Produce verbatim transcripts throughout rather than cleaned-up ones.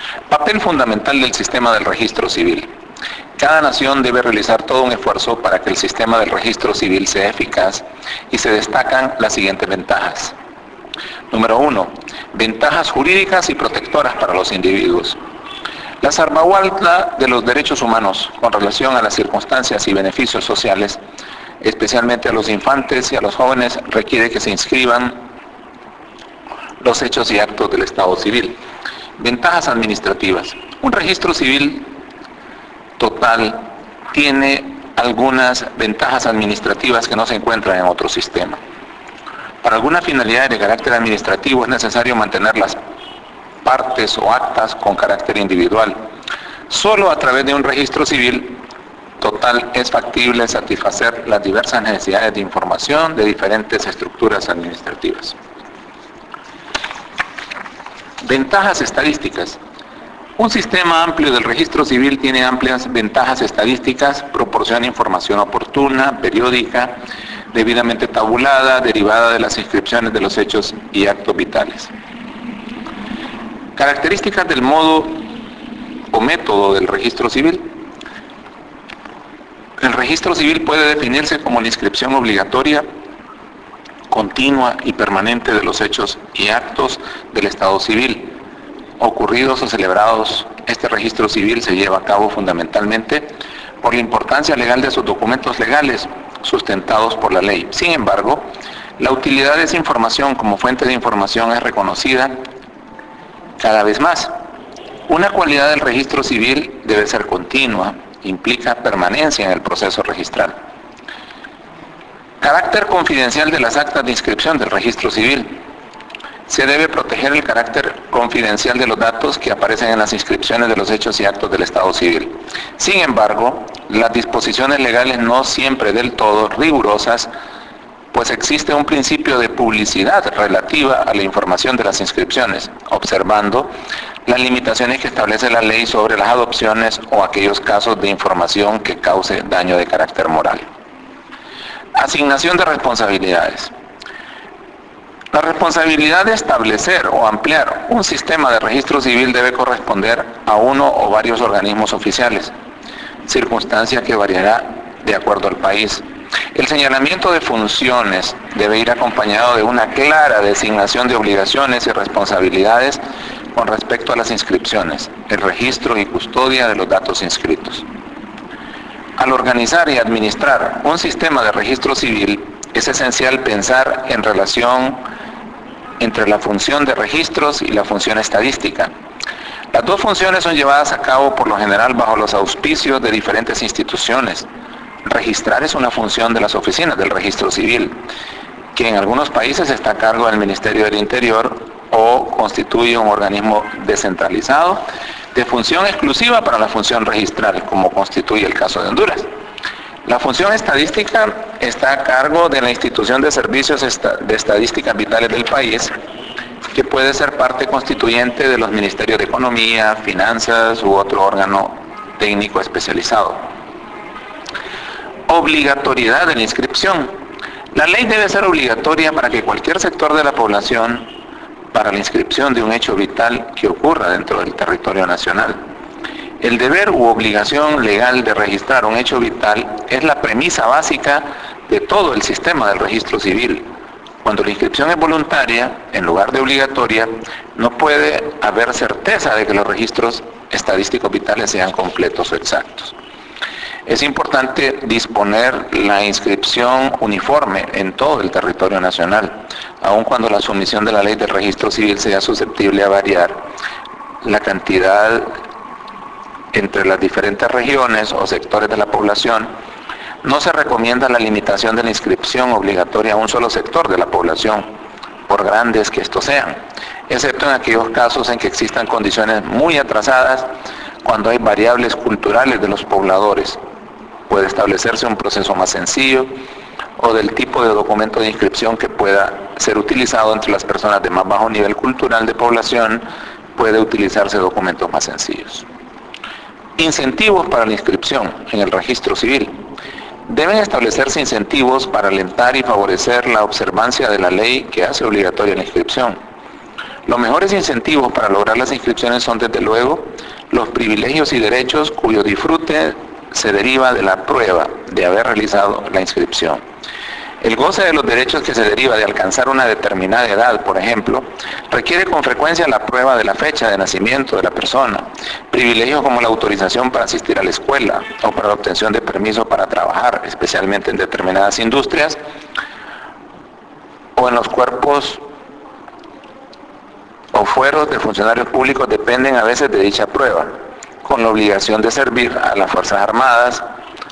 Papel fundamental del sistema del registro civil. Cada nación debe realizar todo un esfuerzo para que el sistema del registro civil sea eficaz y se destacan las siguientes ventajas. Número uno. Ventajas jurídicas y protectoras para los individuos. La salvaguarda de los derechos humanos con relación a las circunstancias y beneficios sociales, especialmente a los infantes y a los jóvenes, requiere que se inscriban los hechos y actos del Estado civil. Ventajas administrativas. Un registro civil total tiene algunas ventajas administrativas que no se encuentran en otro sistema. Para alguna finalidad de carácter administrativo es necesario mantener las partes o actas con carácter individual. Solo a través de un registro civil total es factible satisfacer las diversas necesidades de información de diferentes estructuras administrativas. Ventajas estadísticas. Un sistema amplio del registro civil tiene amplias ventajas estadísticas, proporciona información oportuna, periódica, debidamente tabulada, derivada de las inscripciones de los hechos y actos vitales. Características del modo o método del registro civil. El registro civil puede definirse como la inscripción obligatoria, continua y permanente de los hechos y actos del Estado civil, ocurridos o celebrados. Este registro civil se lleva a cabo fundamentalmente por la importancia legal de sus documentos legales, sustentados por la ley. Sin embargo, la utilidad de esa información como fuente de información es reconocida cada vez más. Una cualidad del registro civil debe ser continua, implica permanencia en el proceso registral. Carácter confidencial de las actas de inscripción del registro civil. Se debe proteger el carácter confidencial de los datos que aparecen en las inscripciones de los hechos y actos del Estado civil. Sin embargo, las disposiciones legales no siempre del todo rigurosas, pues existe un principio de publicidad relativa a la información de las inscripciones, observando las limitaciones que establece la ley sobre las adopciones o aquellos casos de información que cause daño de carácter moral. Asignación de responsabilidades. La responsabilidad de establecer o ampliar un sistema de registro civil debe corresponder a uno o varios organismos oficiales, circunstancia que variará de acuerdo al país. El señalamiento de funciones debe ir acompañado de una clara designación de obligaciones y responsabilidades con respecto a las inscripciones, el registro y custodia de los datos inscritos. Al organizar y administrar un sistema de registro civil, es esencial pensar en relación entre la función de registros y la función estadística. Las dos funciones son llevadas a cabo por lo general bajo los auspicios de diferentes instituciones. Registrar es una función de las oficinas del registro civil, que en algunos países está a cargo del Ministerio del Interior o constituye un organismo descentralizado de función exclusiva para la función registral, como constituye el caso de Honduras. La función estadística está a cargo de la institución de servicios de estadísticas vitales del país, que puede ser parte constituyente de los ministerios de Economía, Finanzas u otro órgano técnico especializado. Obligatoriedad de la inscripción. La ley debe ser obligatoria para que cualquier sector de la población, para la inscripción de un hecho vital que ocurra dentro del territorio nacional. El deber u obligación legal de registrar un hecho vital es la premisa básica de todo el sistema del registro civil. Cuando la inscripción es voluntaria, en lugar de obligatoria, no puede haber certeza de que los registros estadísticos vitales sean completos o exactos. Es importante disponer la inscripción uniforme en todo el territorio nacional, aun cuando la sumisión de la ley del registro civil sea susceptible a variar. La cantidad entre las diferentes regiones o sectores de la población, no se recomienda la limitación de la inscripción obligatoria a un solo sector de la población, por grandes que estos sean, excepto en aquellos casos en que existan condiciones muy atrasadas, cuando hay variables culturales de los pobladores. Puede establecerse un proceso más sencillo o del tipo de documento de inscripción que pueda ser utilizado entre las personas de más bajo nivel cultural de población, puede utilizarse documentos más sencillos. Incentivos para la inscripción en el registro civil. Deben establecerse incentivos para alentar y favorecer la observancia de la ley que hace obligatoria la inscripción. Los mejores incentivos para lograr las inscripciones son, desde luego, los privilegios y derechos cuyo disfrute se deriva de la prueba de haber realizado la inscripción. El goce de los derechos que se deriva de alcanzar una determinada edad, por ejemplo, requiere con frecuencia la prueba de la fecha de nacimiento de la persona, privilegios como la autorización para asistir a la escuela o para la obtención de permiso para trabajar, especialmente en determinadas industrias o en los cuerpos o fueros de funcionarios públicos, dependen a veces de dicha prueba, con la obligación de servir a las Fuerzas Armadas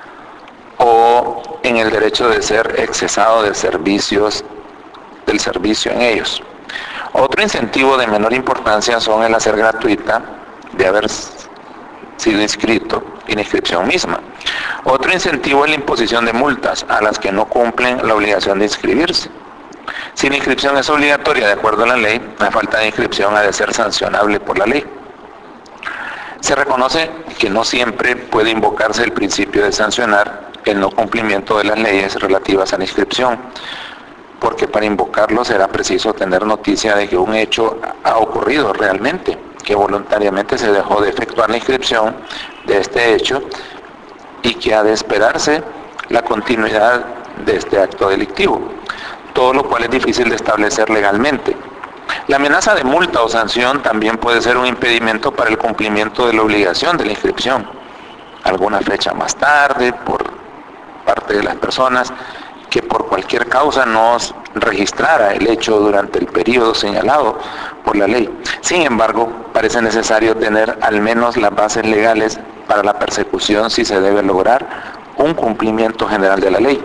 o en el derecho de ser excesado de servicios, del servicio en ellos. Otro incentivo de menor importancia son el hacer gratuita de haber sido inscrito y la inscripción misma. Otro incentivo es la imposición de multas a las que no cumplen la obligación de inscribirse. Si la inscripción es obligatoria de acuerdo a la ley, la falta de inscripción ha de ser sancionable por la ley. Se reconoce que no siempre puede invocarse el principio de sancionar el no cumplimiento de las leyes relativas a la inscripción, porque para invocarlo será preciso tener noticia de que un hecho ha ocurrido realmente, que voluntariamente se dejó de efectuar la inscripción de este hecho y que ha de esperarse la continuidad de este acto delictivo, todo lo cual es difícil de establecer legalmente. La amenaza de multa o sanción también puede ser un impedimento para el cumplimiento de la obligación de la inscripción. Alguna fecha más tarde, por parte de las personas que por cualquier causa no registrara el hecho durante el periodo señalado por la ley. Sin embargo, parece necesario tener al menos las bases legales para la persecución si se debe lograr un cumplimiento general de la ley.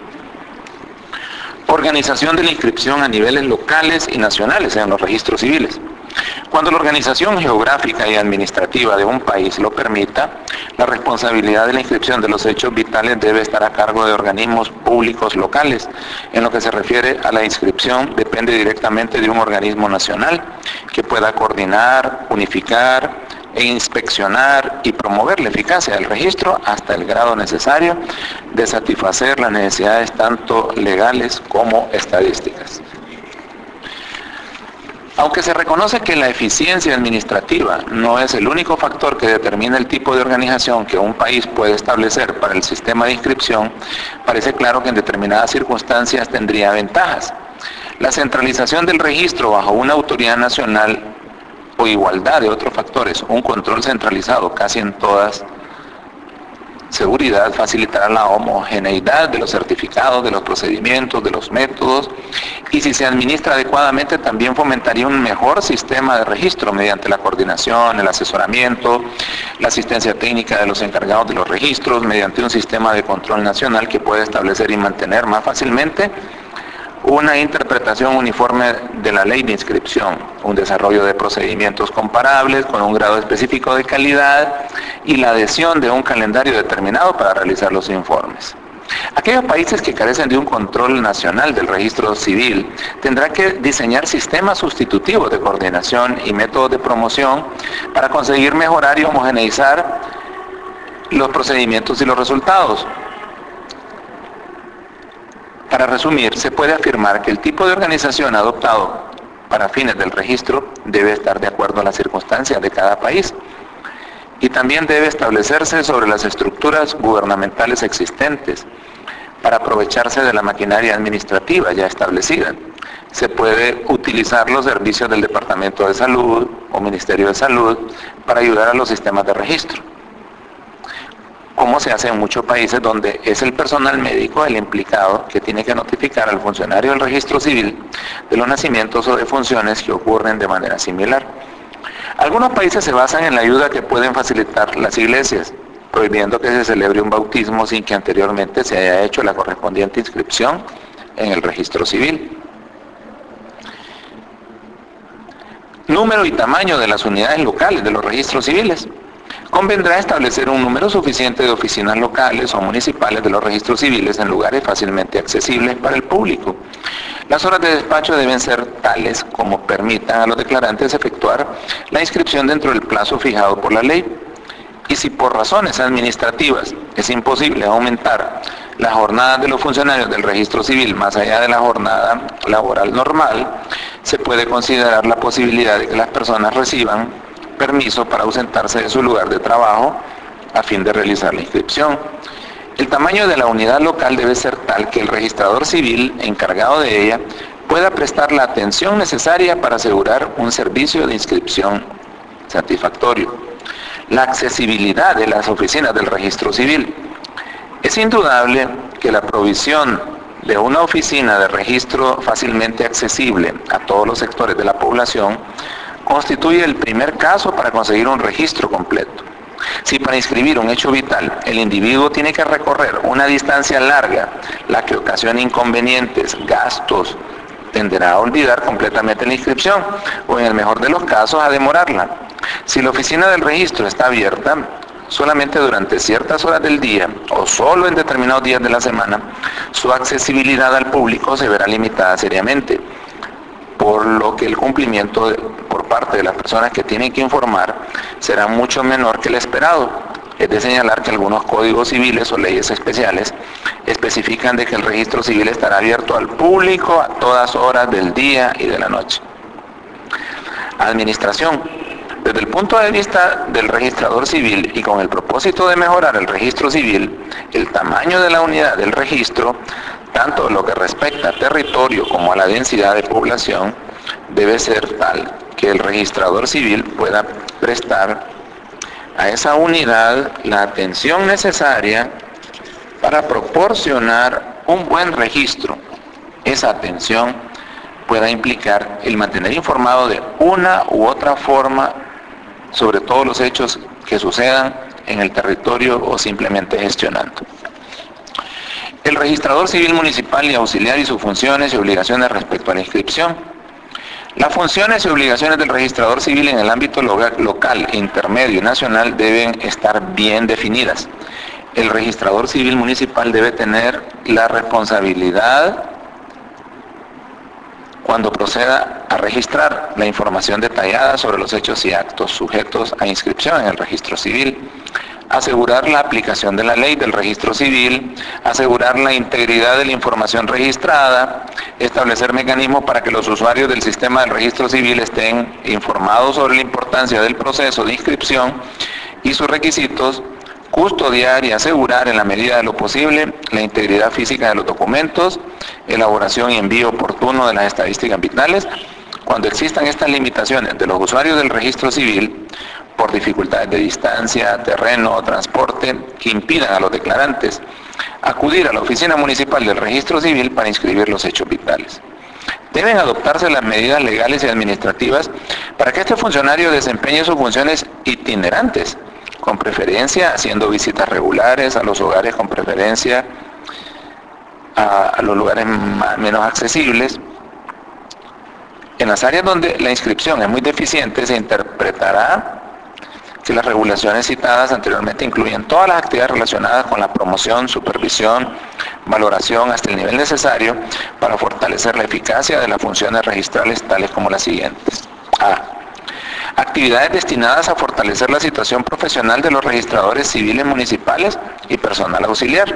Organización de la inscripción a niveles locales y nacionales en los registros civiles. Cuando la organización geográfica y administrativa de un país lo permita, la responsabilidad de la inscripción de los hechos vitales debe estar a cargo de organismos públicos locales. En lo que se refiere a la inscripción, depende directamente de un organismo nacional que pueda coordinar, unificar e inspeccionar y promover la eficacia del registro hasta el grado necesario de satisfacer las necesidades tanto legales como estadísticas. Aunque se reconoce que la eficiencia administrativa no es el único factor que determina el tipo de organización que un país puede establecer para el sistema de inscripción, parece claro que en determinadas circunstancias tendría ventajas. La centralización del registro bajo una autoridad nacional o igualdad de otros factores, un control centralizado casi en todas, seguridad, facilitará la homogeneidad de los certificados, de los procedimientos, de los métodos, y si se administra adecuadamente también fomentaría un mejor sistema de registro mediante la coordinación, el asesoramiento, la asistencia técnica de los encargados de los registros, mediante un sistema de control nacional que puede establecer y mantener más fácilmente una interpretación uniforme de la ley de inscripción, un desarrollo de procedimientos comparables con un grado específico de calidad y la adhesión de un calendario determinado para realizar los informes. Aquellos países que carecen de un control nacional del registro civil tendrán que diseñar sistemas sustitutivos de coordinación y métodos de promoción para conseguir mejorar y homogeneizar los procedimientos y los resultados. Para resumir, se puede afirmar que el tipo de organización adoptado para fines del registro debe estar de acuerdo a las circunstancias de cada país y también debe establecerse sobre las estructuras gubernamentales existentes para aprovecharse de la maquinaria administrativa ya establecida. Se puede utilizar los servicios del Departamento de Salud o Ministerio de Salud para ayudar a los sistemas de registro, como se hace en muchos países donde es el personal médico el implicado que tiene que notificar al funcionario del registro civil de los nacimientos o defunciones que ocurren de manera similar. Algunos países se basan en la ayuda que pueden facilitar las iglesias, prohibiendo que se celebre un bautismo sin que anteriormente se haya hecho la correspondiente inscripción en el registro civil. Número y tamaño de las unidades locales de los registros civiles. Convendrá establecer un número suficiente de oficinas locales o municipales de los registros civiles en lugares fácilmente accesibles para el público. Las horas de despacho deben ser tales como permitan a los declarantes efectuar la inscripción dentro del plazo fijado por la ley. Y si por razones administrativas es imposible aumentar las jornadas de los funcionarios del registro civil más allá de la jornada laboral normal, se puede considerar la posibilidad de que las personas reciban permiso para ausentarse de su lugar de trabajo a fin de realizar la inscripción. El tamaño de la unidad local debe ser tal que el registrador civil encargado de ella pueda prestar la atención necesaria para asegurar un servicio de inscripción satisfactorio. La accesibilidad de las oficinas del registro civil. Es indudable que la provisión de una oficina de registro fácilmente accesible a todos los sectores de la población constituye el primer caso para conseguir un registro completo. Si para inscribir un hecho vital el individuo tiene que recorrer una distancia larga, la que ocasiona inconvenientes, gastos, tenderá a olvidar completamente la inscripción o en el mejor de los casos a demorarla. Si la oficina del registro está abierta solamente durante ciertas horas del día o solo en determinados días de la semana, su accesibilidad al público se verá limitada seriamente, por lo que el cumplimiento de, por parte de las personas que tienen que informar será mucho menor que el esperado. Es de señalar que algunos códigos civiles o leyes especiales especifican de que el registro civil estará abierto al público a todas horas del día y de la noche. Administración. Desde el punto de vista del registrador civil y con el propósito de mejorar el registro civil, el tamaño de la unidad del registro, tanto lo que respecta a territorio como a la densidad de población, debe ser tal que el registrador civil pueda prestar a esa unidad la atención necesaria para proporcionar un buen registro. Esa atención pueda implicar el mantener informado de una u otra forma sobre todos los hechos que sucedan en el territorio o simplemente gestionando. El registrador civil municipal y auxiliar y sus funciones y obligaciones respecto a la inscripción. Las funciones y obligaciones del registrador civil en el ámbito local, intermedio y nacional deben estar bien definidas. El registrador civil municipal debe tener la responsabilidad cuando proceda a registrar la información detallada sobre los hechos y actos sujetos a inscripción en el registro civil, asegurar la aplicación de la ley del registro civil, asegurar la integridad de la información registrada, establecer mecanismos para que los usuarios del sistema del registro civil estén informados sobre la importancia del proceso de inscripción y sus requisitos, custodiar y asegurar en la medida de lo posible la integridad física de los documentos, elaboración y envío oportuno de las estadísticas vitales. Cuando existan estas limitaciones de los usuarios del registro civil, por dificultades de distancia, terreno o transporte que impidan a los declarantes acudir a la oficina municipal del registro civil para inscribir los hechos vitales. Deben adoptarse las medidas legales y administrativas para que este funcionario desempeñe sus funciones itinerantes, con preferencia haciendo visitas regulares a los hogares, con preferencia a, a los lugares más, menos accesibles. En las áreas donde la inscripción es muy deficiente, se interpretará que las regulaciones citadas anteriormente incluyen todas las actividades relacionadas con la promoción, supervisión, valoración hasta el nivel necesario para fortalecer la eficacia de las funciones registrales, tales como las siguientes. A. Actividades destinadas a fortalecer la situación profesional de los registradores civiles municipales y personal auxiliar.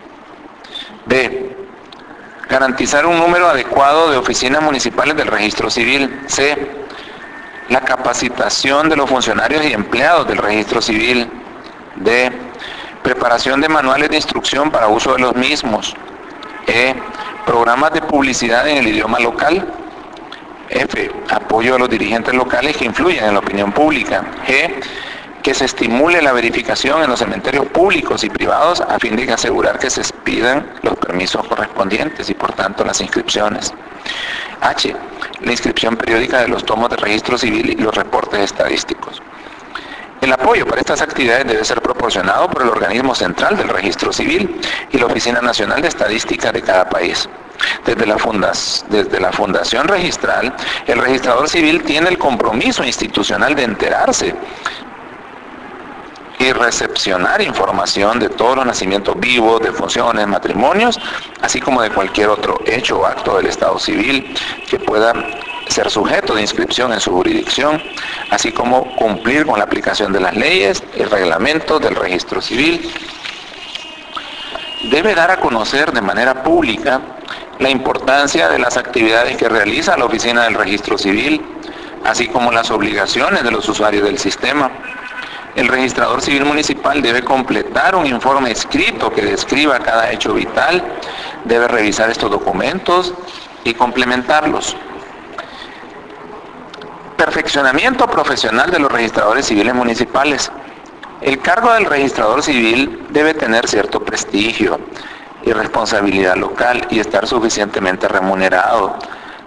B. Garantizar un número adecuado de oficinas municipales del registro civil. C. La capacitación de los funcionarios y empleados del registro civil. D. Preparación de manuales de instrucción para uso de los mismos. E. Programas de publicidad en el idioma local. F. Apoyo a los dirigentes locales que influyen en la opinión pública. G. Que se estimule la verificación en los cementerios públicos y privados a fin de asegurar que se expidan los permisos correspondientes y por tanto las inscripciones. H. La inscripción periódica de los tomos de registro civil y los reportes estadísticos. El apoyo para estas actividades debe ser proporcionado por el organismo central del registro civil y la Oficina Nacional de Estadística de cada país. Desde la, fundas, desde la fundación registral, el registrador civil tiene el compromiso institucional de enterarse y recepcionar información de todos los nacimientos vivos, de funciones, matrimonios, así como de cualquier otro hecho o acto del Estado civil que pueda ser sujeto de inscripción en su jurisdicción, así como cumplir con la aplicación de las leyes y reglamentos del registro civil. Debe dar a conocer de manera pública la importancia de las actividades que realiza la Oficina del Registro Civil, así como las obligaciones de los usuarios del sistema. El registrador civil municipal debe completar un informe escrito que describa cada hecho vital, debe revisar estos documentos y complementarlos. Perfeccionamiento profesional de los registradores civiles municipales. El cargo del registrador civil debe tener cierto prestigio y responsabilidad local y estar suficientemente remunerado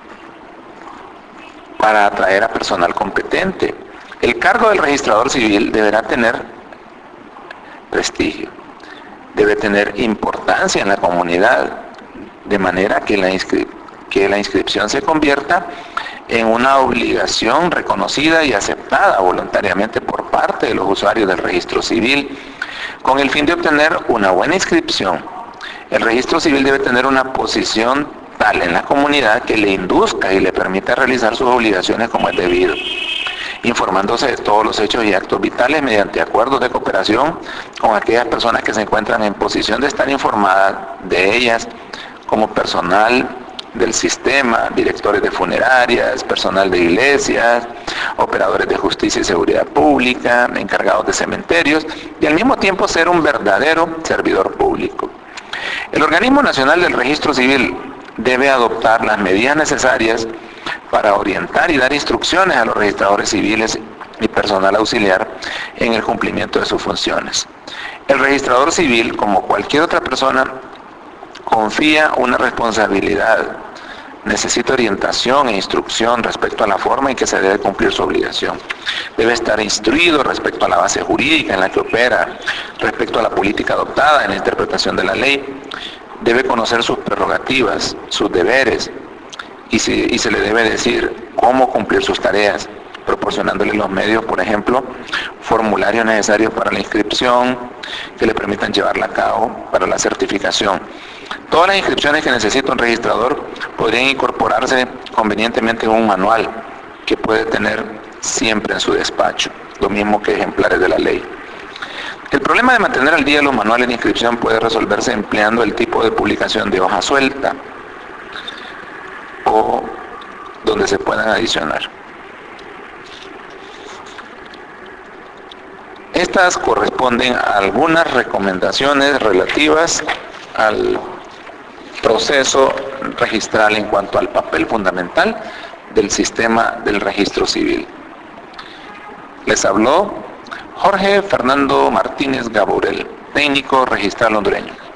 para atraer a personal competente. El cargo del registrador civil deberá tener prestigio, debe tener importancia en la comunidad, de manera que la, inscri- que la inscripción se convierta en una obligación reconocida y aceptada voluntariamente por parte de los usuarios del registro civil, con el fin de obtener una buena inscripción. El registro civil debe tener una posición tal en la comunidad que le induzca y le permita realizar sus obligaciones como es debido, informándose de todos los hechos y actos vitales mediante acuerdos de cooperación con aquellas personas que se encuentran en posición de estar informadas de ellas, como personal del sistema, directores de funerarias, personal de iglesias, operadores de justicia y seguridad pública, encargados de cementerios, y al mismo tiempo ser un verdadero servidor público. El Organismo Nacional del Registro Civil debe adoptar las medidas necesarias para orientar y dar instrucciones a los registradores civiles y personal auxiliar en el cumplimiento de sus funciones. El registrador civil, como cualquier otra persona, confía una responsabilidad, necesita orientación e instrucción respecto a la forma en que se debe cumplir su obligación. Debe estar instruido respecto a la base jurídica en la que opera, respecto a la política adoptada en la interpretación de la ley. Debe conocer sus prerrogativas, sus deberes, y se, y se le debe decir cómo cumplir sus tareas, proporcionándole los medios, por ejemplo, formularios necesarios para la inscripción, que le permitan llevarla a cabo para la certificación. Todas las inscripciones que necesita un registrador podrían incorporarse convenientemente en un manual que puede tener siempre en su despacho, lo mismo que ejemplares de la ley. El problema de mantener al día los manuales de inscripción puede resolverse empleando el tipo de publicación de hoja suelta o donde se puedan adicionar. Estas corresponden a algunas recomendaciones relativas al proceso registral en cuanto al papel fundamental del sistema del registro civil. Les habló Jorge Fernando Martínez Gaburel, técnico registral hondureño.